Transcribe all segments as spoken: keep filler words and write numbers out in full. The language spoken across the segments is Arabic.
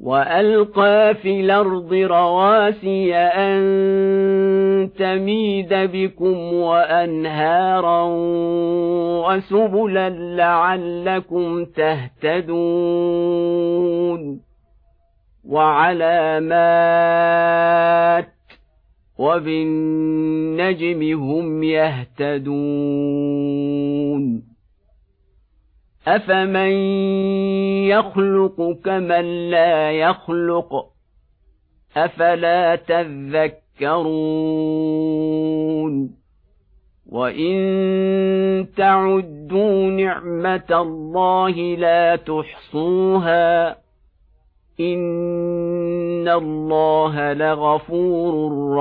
وألقى في الأرض رواسي أن تميد بكم وأنهارا وسبلا لعلكم تهتدون وعلامات وبالنجم هم يهتدون أفمن يخلق كمن لا يخلق أفلا تذكرون وإن تعدوا نعمة الله لا تحصوها إن الله لغفور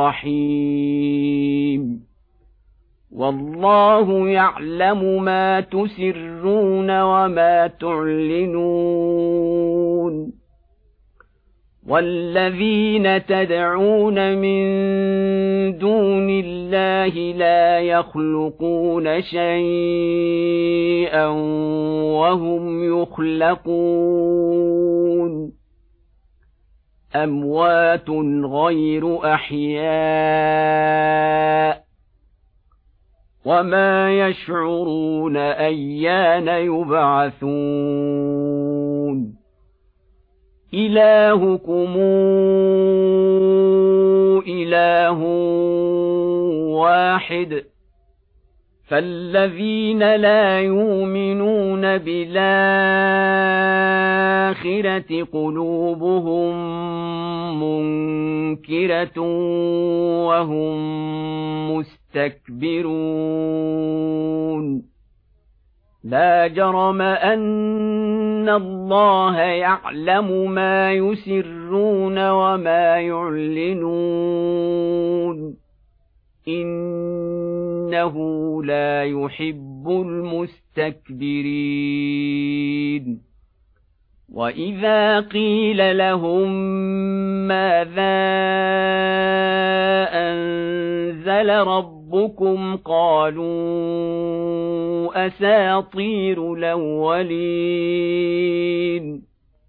رحيم والله يعلم ما تسرون وما تعلنون والذين تدعون من دون الله لا يخلقون شيئا وهم يخلقون أموات غير أحياء وما يشعرون أيان يبعثون إلهكم إله واحد فالذين لا يؤمنون بالآخرة قلوبهم منكرة وهم مستكبرون لا جرم أن الله يعلم ما يسرون وما يعلنون إنه لا يحب المستكبرين وإذا قيل لهم ماذا أنزل ربكم قالوا أساطير الأولين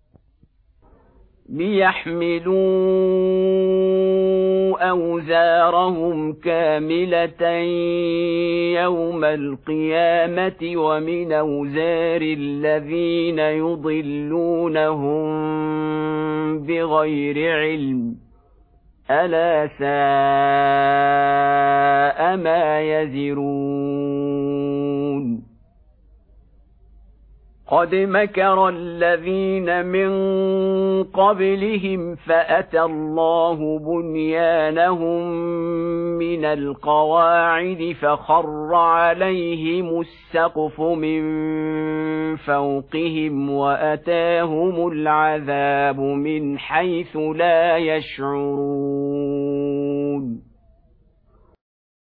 ليحملوا أوزارهم كاملة يوم القيامة ومن أوزار الذين يضلونهم بغير علم ألا ساء ما يزرون قد مكر الذين من قبلهم فأتى الله بنيانهم من القواعد فخر عليهم السقف من فوقهم وأتاهم العذاب من حيث لا يشعرون